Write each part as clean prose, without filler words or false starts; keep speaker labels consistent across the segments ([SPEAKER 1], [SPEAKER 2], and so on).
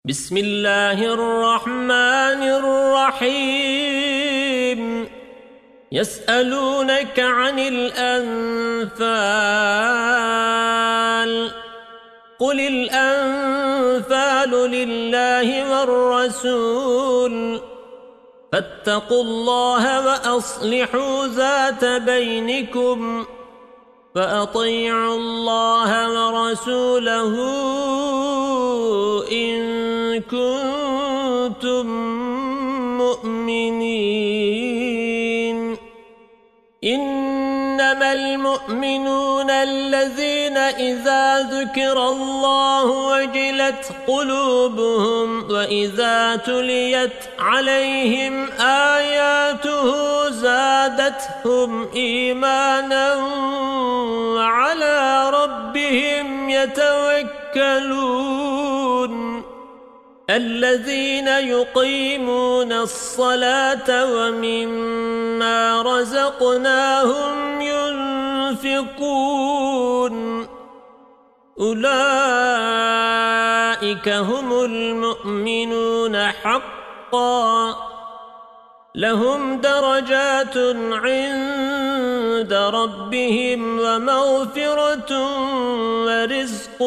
[SPEAKER 1] بسم الله الرحمن الرحيم يسألونك عن الأنفال قل الأنفال لله والرسول فاتقوا الله وأصلحوا ذات بينكم فأطيعوا الله ورسوله إن كنتم مؤمنين إنما المؤمنون الذين إذا ذكر الله وجلت قلوبهم وإذا تليت عليهم آياته زادتهم إيمانا وعلى ربهم يتوكلون الذين يقيمون الصلاة ومما رزقناهم ينفقون أولئك هم المؤمنون حقا لهم درجات عند ربهم ومغفرة ورزق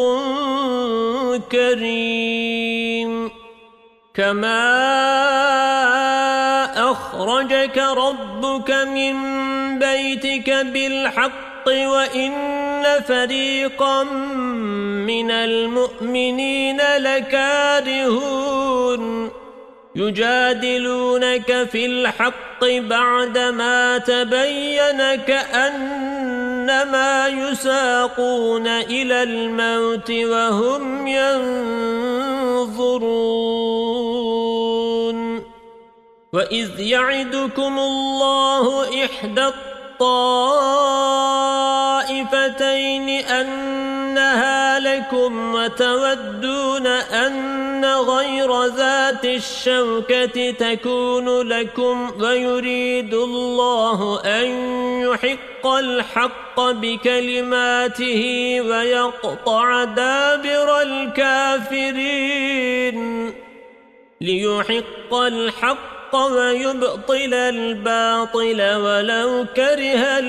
[SPEAKER 1] كريم كما أخرجك ربك من بيتك بالحق وإن فريقا من المؤمنين لكارهون يجادلونك في الحق بعدما تبين كأنما يساقون إلى الموت وهم ينظرون وإذ يعدكم الله إحدى الطائفتين أنها لكم وتودون أن غير ذات الشوكة تكون لكم ويريد الله أن يحق الحق بكلماته ويقطع دابر الكافرين ليحق الحق ويبطل الباطل ولو كره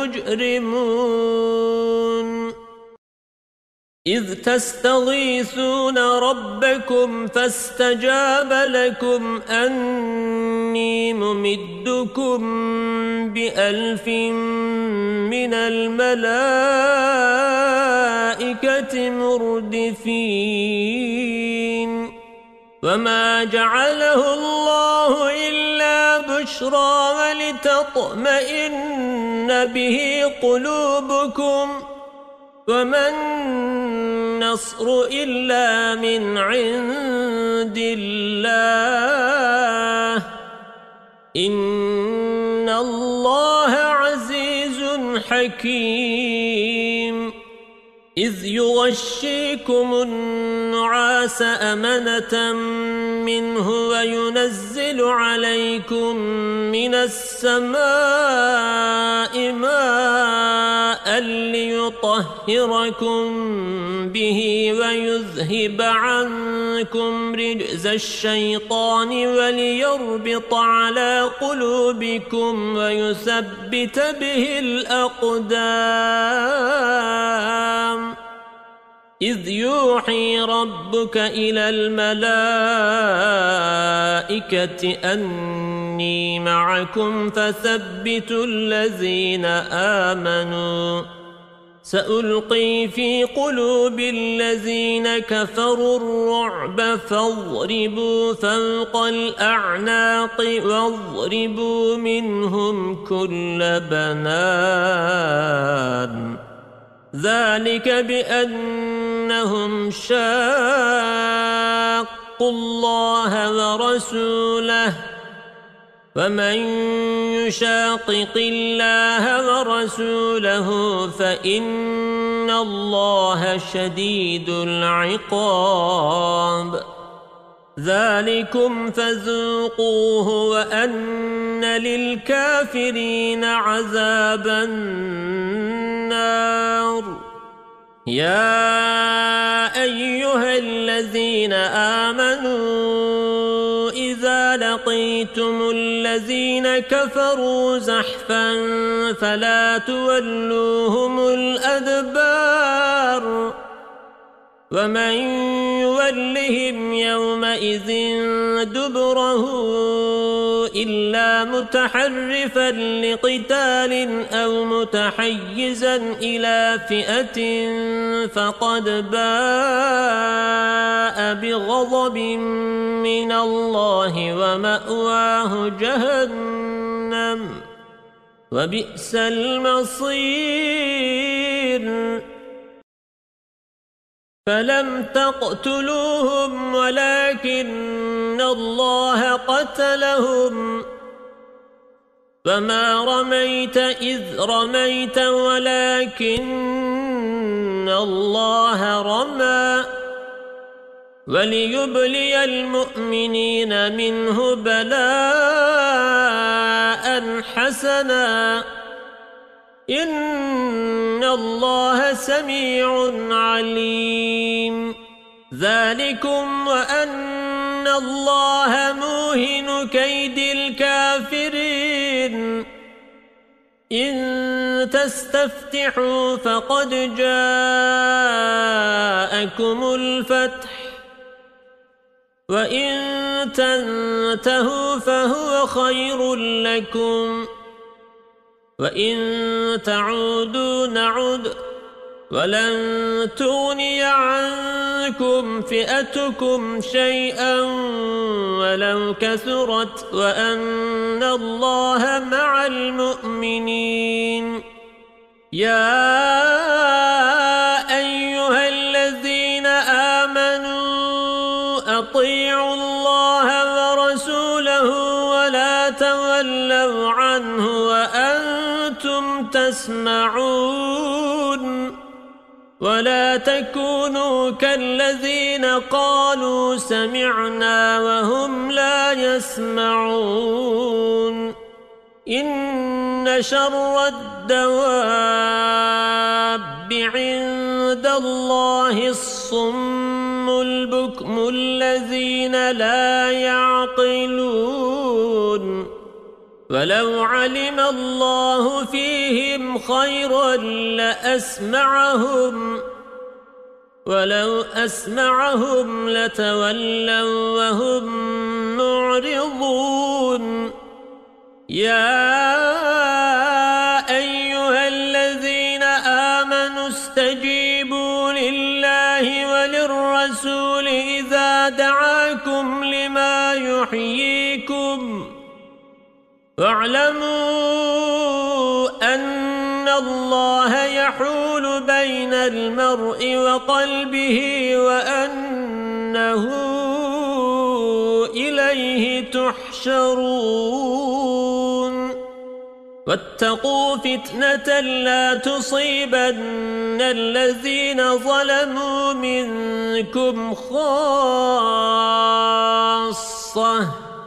[SPEAKER 1] المجرمون إذ تستغيثون ربكم فاستجاب لكم أني ممدكم ب1000 من الملائكة مردفين وما جعله الله إلا بشرى ولتطمئن به قلوبكم وما النصر إلا من عند الله إن الله عزيز حكيم إذ يغشيكم النعاس أمنة منه وينزل عليكم من السماء ماء ليطهركم به ويذهب عنكم رجز الشيطان وليربط على قلوبكم ويثبت به الأقدام إذ يوحي ربك إلى الملائكة أني معكم فثبتوا الذين آمنوا سألقي في قلوب الذين كفروا الرعب فاضربوا فوق الأعناق واضربوا منهم كل بنان ذلك بأنهم شاقوا الله ورسوله ومن يشاقق الله ورسوله فإن الله شديد العقاب ذلكم فذوقوه وأن للكافرين عذاب النار يا أيها الذين آمنوا إذا لقيتم الذين كفروا زحفا فلا تولوهم الأدبار ومن يولهم يومئذ دبره إلا متحرفا لقتال أو متحيزا إلى فئة فقد باء بغضب من الله ومأواه جهنم وبئس المصير فلم تقتلوهم ولكن الله قتلهم فما رميت إذ رميت ولكن الله رمى وليبلي المؤمنين منه بلاء حسنا إن الله سميع عليم ذلكم وأن الله موهن كيد الكافرين إن تستفتحوا فقد جاءكم الفتح وإن تنتهوا فهو خير لكم وإن تعودوا نعد ولن تغني عنكم فئتكم شيئا ولو كثرت وأن الله مع المؤمنين يا أيها الذين آمنوا أطيعوا الله ورسوله ولا تولوا عنه وأنتم تسمعون ولا تكونوا كالذين قالوا سمعنا وهم لا يسمعون إن شر الدواب عند الله الصم البكم الذين لا يعقلون ولو علم الله فيهم خيرا لأسمعهم ولو أسمعهم لتولوا وهم معرضون يا أيها الذين آمنوا استجيبوا لله وللرسول إذا دعاكم لما يحييكم واعلموا أن الله يحول بين المرء وقلبه وأنه إليه تحشرون واتقوا فتنة لا تصيبن الذين ظلموا منكم خاصة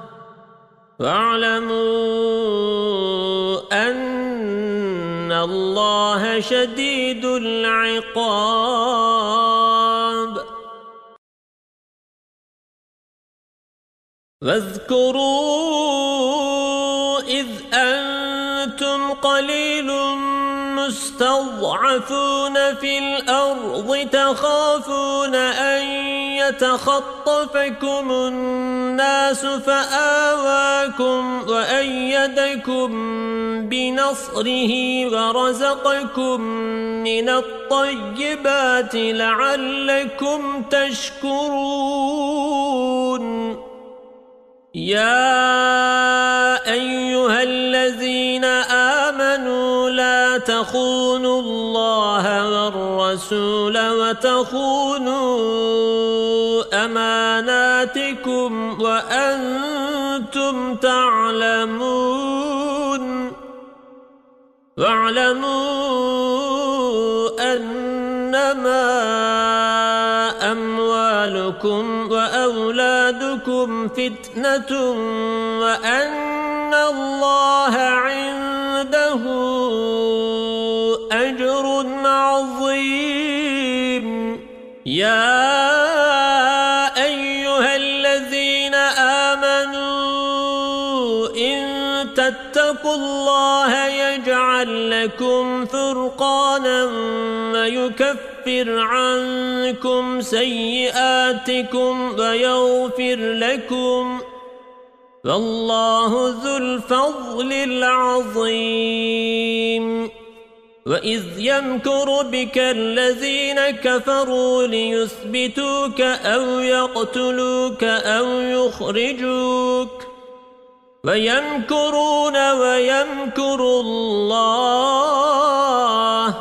[SPEAKER 1] واعلموا أن الله شديد العقاب واذكروا إذ أنتم قليل مستضعفون في الأرض تخافون أن يتخطفكم الناس فآواكم وأيدكم بنصره ورزقكم من الطيبات لعلكم تشكرون يا أيها الذين آمنوا لا تخونوا الله والرسول وتخونوا أماناتكم وأنتم تعلمون واعلموا أنما أموالكم وأولادكم فتنة وأن الله عنده أجر عظيم يا أيها الذين آمنوا إن تتقوا الله يجعل لكم فرقانا ويكفر عنكم سيئاتكم ويغفر لكم والله ذو الفضل العظيم وإذ يمكر بك الذين كفروا ليثبتوك أو يقتلوك أو يخرجوك ويمكرون ويمكر الله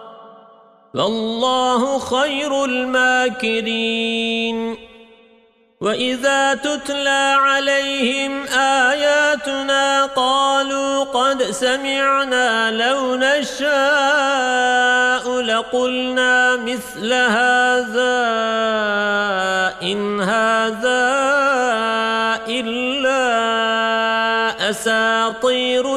[SPEAKER 1] والله خير الماكرين وإذا تتلى عليهم آياتنا قالوا قد سمعنا لو نشاء لقلنا مثل هذا إن هذا إلا أساطير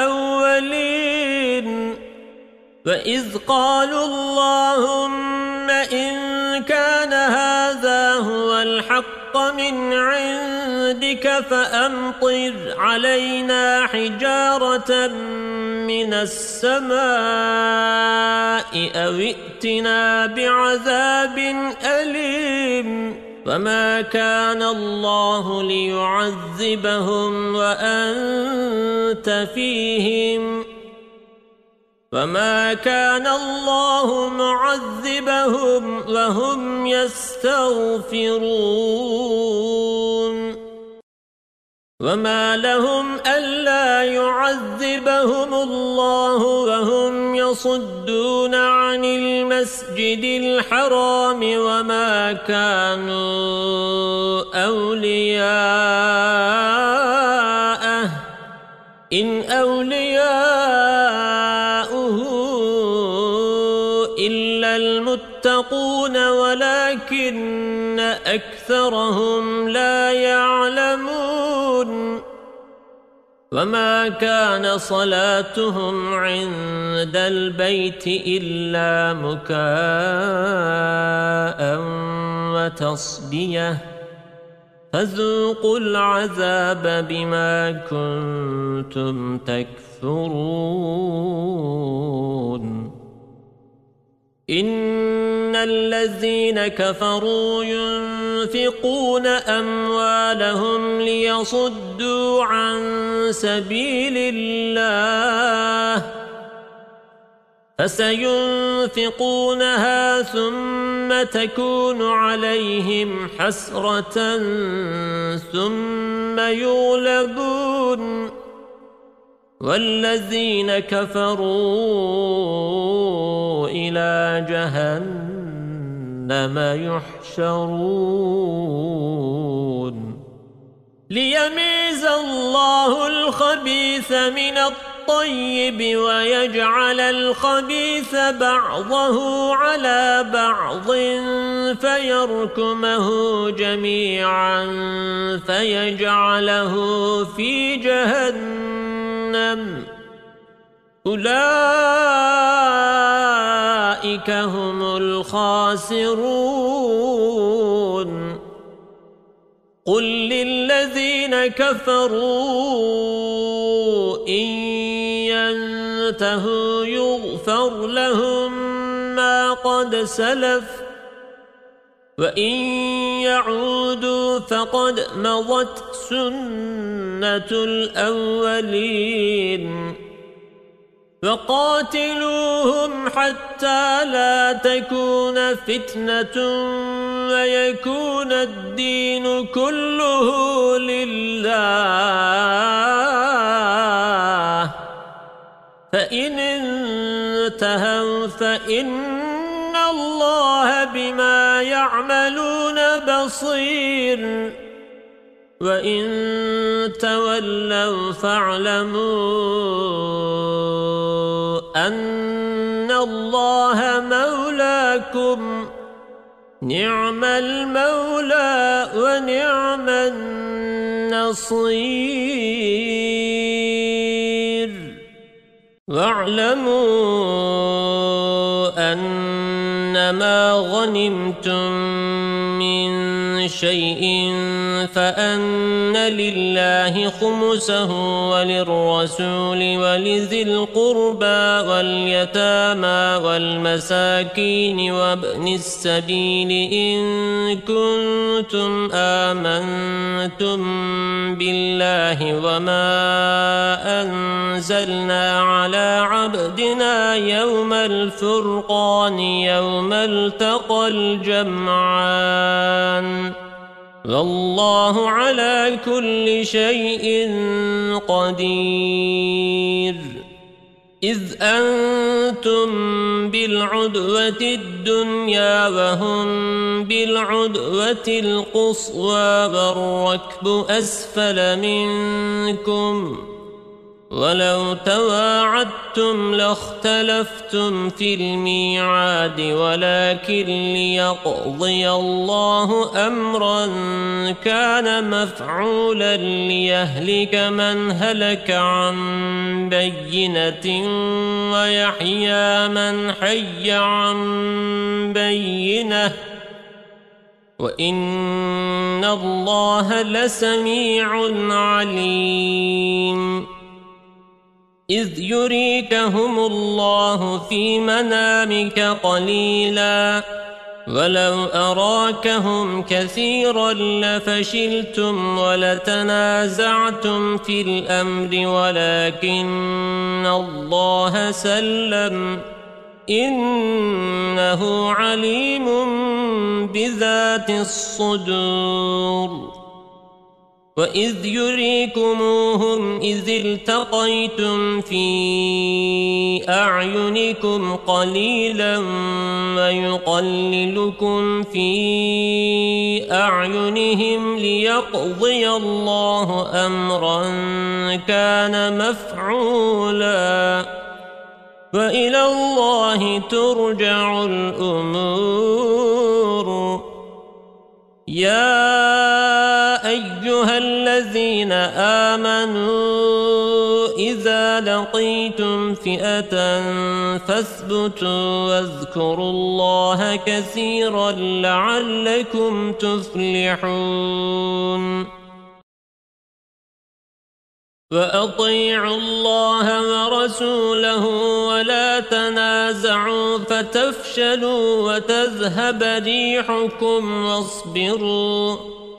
[SPEAKER 1] الأولين وإذ قالوا اللهم إن كان هذا هو الحق من عندك فأمطر علينا حجارة من السماء أو ائتنا بعذاب أليم وما كان الله ليعذبهم وأنت فيهم وما كان الله معذبهم وهم يستغفرون وما لهم ألا يعذبهم الله وهم يصدون عن المسجد الحرام وما كانوا أولياءه إن أولياؤه إلا المتقون ولكن أكثرهم لا يعلمون وما كان صلاتهم عند البيت إلا مكاء وتصدية فذوقوا العذاب بما كنتم تكفرون إن الذين كفروا ينفقون أموالهم ليصدوا عن سبيل الله فسينفقونها ثم تكون عليهم حسرة ثم يغلبون والذين كفروا إلى جهنم يحشرون ليميز الله الخبيث من الطيب ويجعل الخبيث بعضه على بعض فيركمه جميعا فيجعله في جهنم أولئك هم الخاسرون قل للذين كفروا إن ينتهوا يغفر لهم ما قد سلف وإن يعودوا فقد مضت سنة الأولين وقاتلوهم حتى لا تكون فتنة ويكون الدين كله لله فإن انتهوا فإن الله بما يعملون بصير وإن تولوا فاعلموا أن الله مولاكم نعم المولى ونعم النصير واعلموا أن ما غنمتم من شيء فأن لله خمسه وللرسول ولذي القربى واليتامى والمساكين وابن السبيل إن كنتم آمنتم بالله وما أنزلنا على عبدنا يوم الفرقان يوم التقى الجمعان والله على كل شيء قدير إذ أنتم بالعدوة الدنيا وهم بالعدوة القصوى والركب أسفل منكم ولو تواعدتم لاختلفتم في الميعاد ولكن ليقضي الله أمرا كان مفعولا ليهلك من هلك عن بينة ويحيى من حي عن بينة وإن الله لسميع عليم إذ يريكهم الله في منامك قليلا ولو أراكهم كثيرا لفشلتم ولتنازعتم في الأمر ولكن الله سلم إنه عليم بذات الصدور وإذ يريكموهم إذ التقيتم في أعينكم قليلا ويقللكم في أعينهم ليقضي الله أمرا كان مفعولا وإلى الله ترجع الأمور يا أيها الذين آمنوا إذا لقيتم فئة فاثبتوا واذكروا الله كثيرا لعلكم تفلحون وأطيعوا الله ورسوله ولا تنازعوا فتفشلوا وتذهب ريحكم واصبروا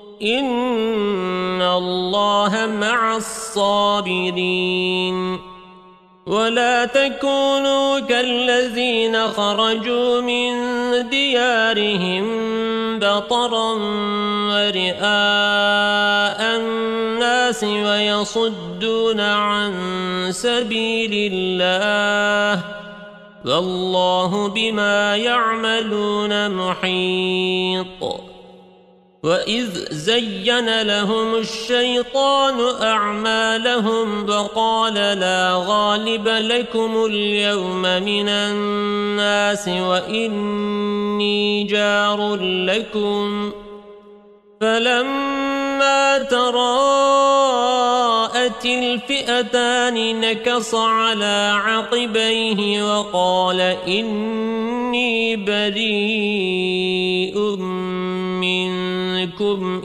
[SPEAKER 1] إن الله مع الصابرين ولا تكونوا كالذين خرجوا من ديارهم بطرا ورئاء الناس ويصدون عن سبيل الله والله بما يعملون محيط وإذ زين لهم الشيطان أعمالهم وقال لا غالب لكم اليوم من الناس وإني جار لكم فلما تراءت الفئتان نكص على عقبيه وقال إني بريء منكم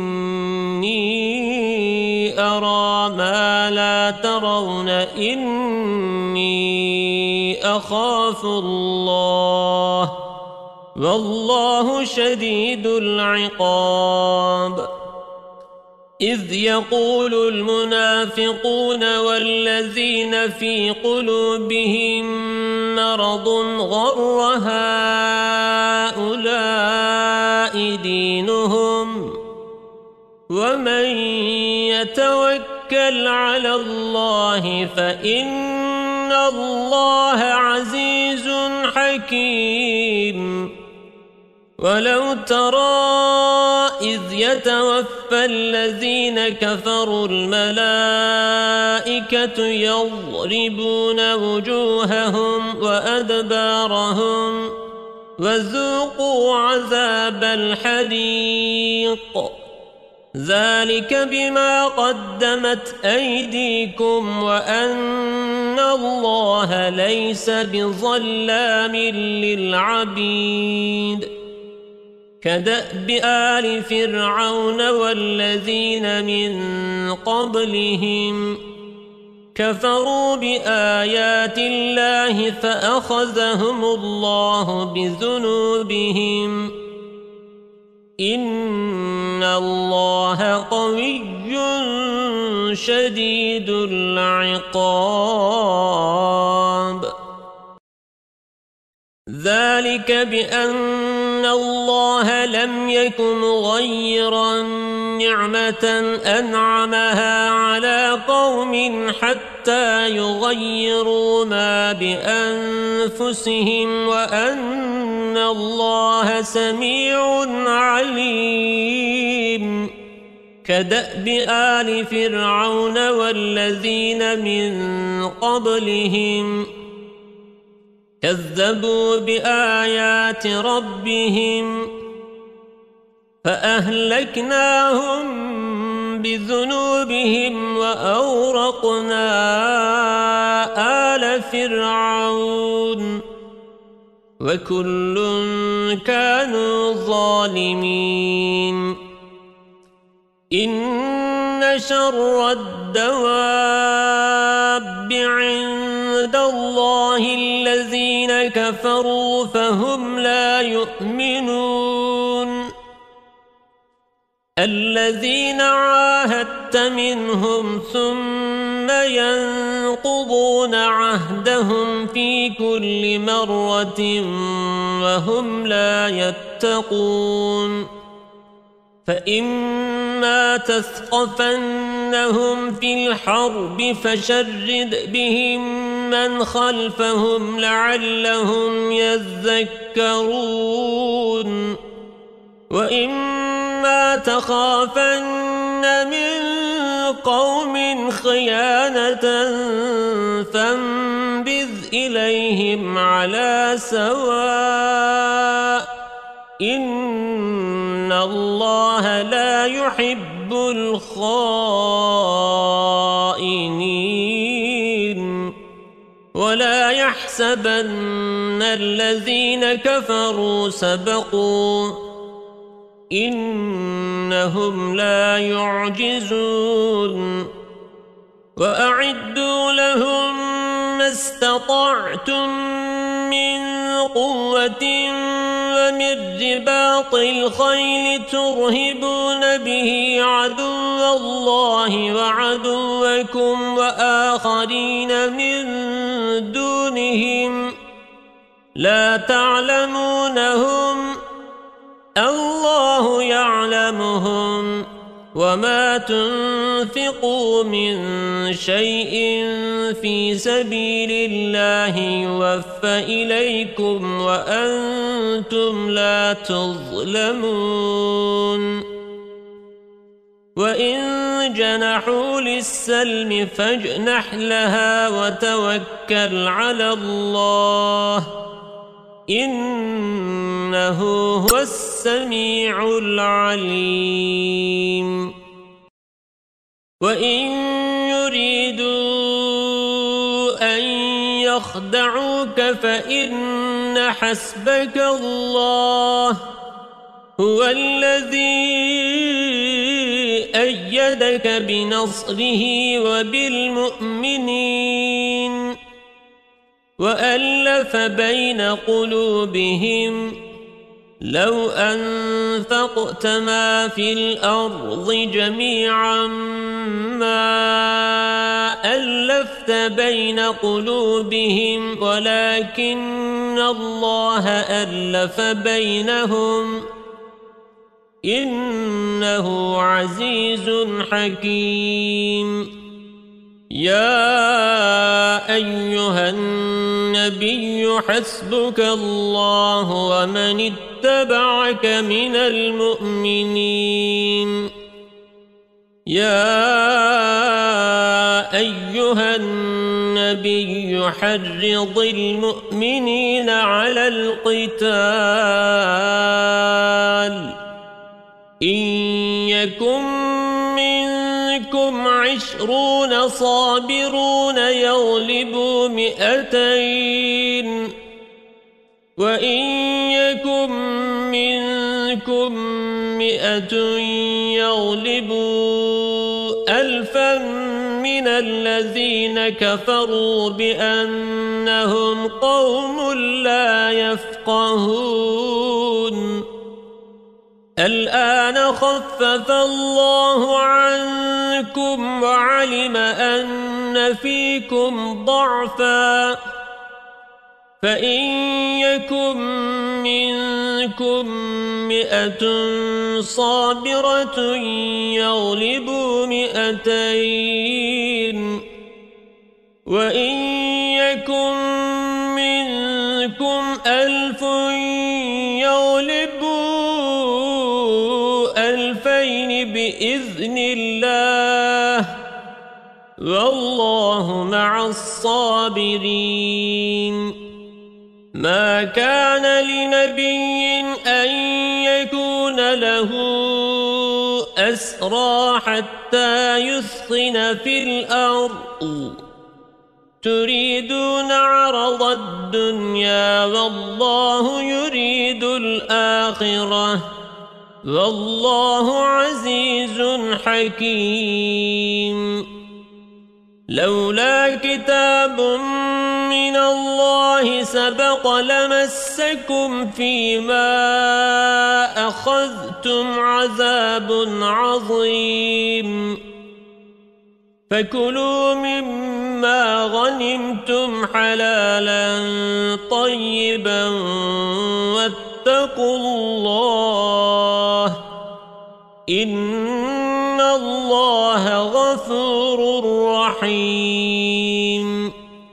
[SPEAKER 1] إني أرى ما لا ترون إني أخاف الله والله شديد العقاب إذ يقول المنافقون والذين في قلوبهم مرض غر هؤلاء دينهم ومن يتوكل على الله فإن الله عزيز حكيم ولو ترى إذ يتوفى الذين كفروا الملائكة يضربون وجوههم وأدبارهم وذوقوا عذاب الحريق ذلك بما قدمت أيديكم وأن إن الله ليس بظلام للعبيد كدأب آل فرعون والذين من قبلهم كفروا بآيات الله فأخذهم الله بذنوبهم إن الله قوي شديد العقاب ذلك بأن الله لم يكن مغيرا نعمة أنعمها على قوم حتى يغيروا ما بأنفسهم وأن الله سميع عليم كدأب آل فرعون والذين من قبلهم كذبوا بآيات ربهم فأهلكناهم بذنوبهم وأورقنا آل فرعون وكل كانوا ظالمين إن شر الدواب عند الله الذين كفروا فهم لا يؤمنون الذين عاهدت منهم ثم ينقضون عهدهم في كل مرة وهم لا يتقون فإما تثقفنهم في الحرب فشرد بهم من خلفهم لعلهم يذكرون وإما تخافن من قوم خيانة فانبذ إليهم على سواء إن الله لا يحب الخائنين ولا يحسبن الذين كفروا سبقوا إنهم لا يعجزون وأعدوا لهم ما استطعتم من قوة ومن رباط الخيل ترهبون به عدو الله وعدوكم وآخرين من دونهم لا تعلمونهم الله يعلمهم وما تنفقوا من شيء في سبيل الله يوفى إليكم وأنتم لا تظلمون وإن جنحوا للسلم فاجنح لها وتوكل على الله إنه هو السميع العليم وإن يريدوا أن يخدعوك فإن حسبك الله هو الذي أيدك بنصره وبالمؤمنين وألف بين قلوبهم لو أنفقت ما في الأرض جميعا ما ألفت بين قلوبهم ولكن الله ألف بينهم إنه عزيز حكيم يا أيها النبي حسبك الله ومن اتبعك من المؤمنين يا أيها النبي حرض المؤمنين على القتال إن يكن منكم 20 صابرون يغلبوا 200 وإن يكن منكم 100 يغلبوا 1000 من الذين كفروا بأنهم قوم لا يفقهون الآن خفف الله عنكم وعلم أن فيكم ضعفا فإن يكن منكم 100 صابرة يغلبوا 200 وإن يكن منكم 1000 يغلبوا 2000 بإذن الله والله مع الصابرين ما كان لنبي أن يكون له أسرى حتى يثخن في الأرض تريدون عرض الدنيا والله يريد الآخرة والله عزيز حكيم لولا كتاب من الله سبق لمسكم فيما أخذتم عذاب عظيم فكلوا مما غنمتم حلالا طيبا واتقوا الله إن الله غفور رحيم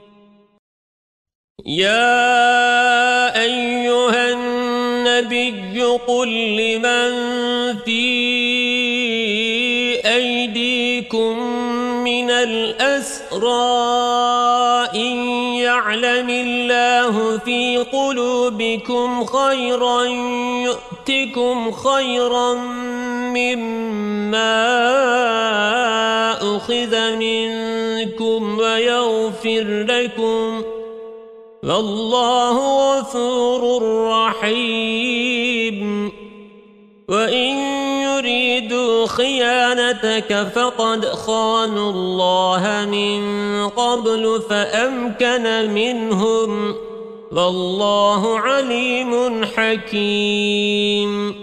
[SPEAKER 1] يا أيها النبي قل لمن في أيديكم من الأسرى إن يعلم الله في قلوبكم خيرا يؤتكم خيرا مما أخذ منكم ويغفر لكم والله غفور رحيم وإن يريدوا خيانتك فقد خانوا الله من قبل فأمكن منهم والله عليم حكيم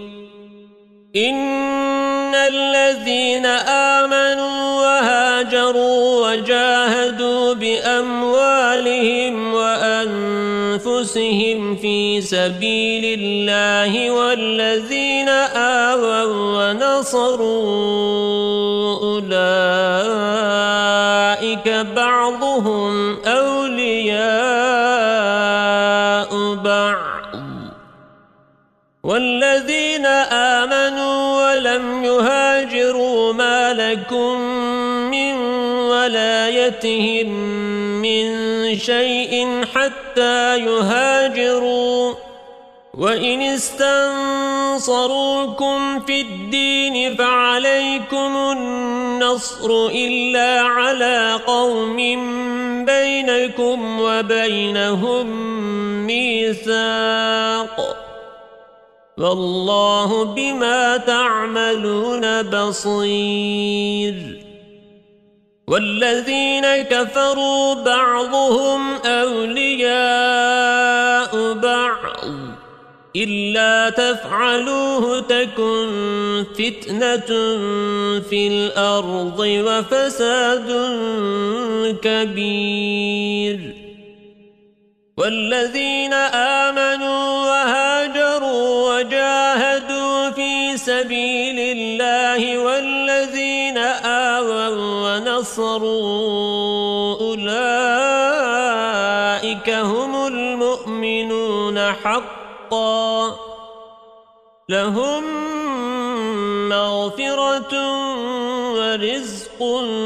[SPEAKER 1] إن الذين آمنوا وهاجروا وجاهدوا بأموالهم وأنفسهم في سبيل الله والذين آووا ونصروا أولئك بعضهم أولياء بعض والذين آمنوا ولم يهاجروا ما لكم من ولايتهم من شيء حتى يهاجروا وإن استنصروكم في الدين فعليكم النصر إلا على قوم بينكم وبينهم ميثاق والله بما تعملون بصير والذين كفروا بعضهم أولياء بعض إلا تفعلوه تكن فتنة في الأرض وفساد كبير والذين آمنوا وهاجروا وجاهدوا في سبيل الله والذين آووا ونصروا أولئك هم المؤمنون حقا لهم مغفرة ورزق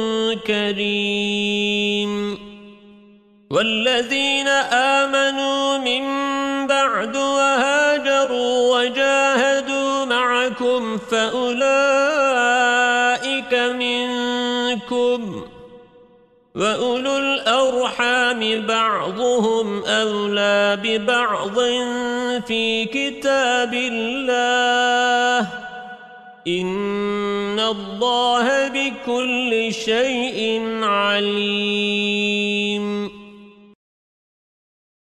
[SPEAKER 1] كريم والذين آمنوا من بعد وهاجروا وجاهدوا معكم فأولئك منكم منكم وأولو الأرحام بعضهم أولى ببعض في كتاب الله إن الله بكل شيء عليم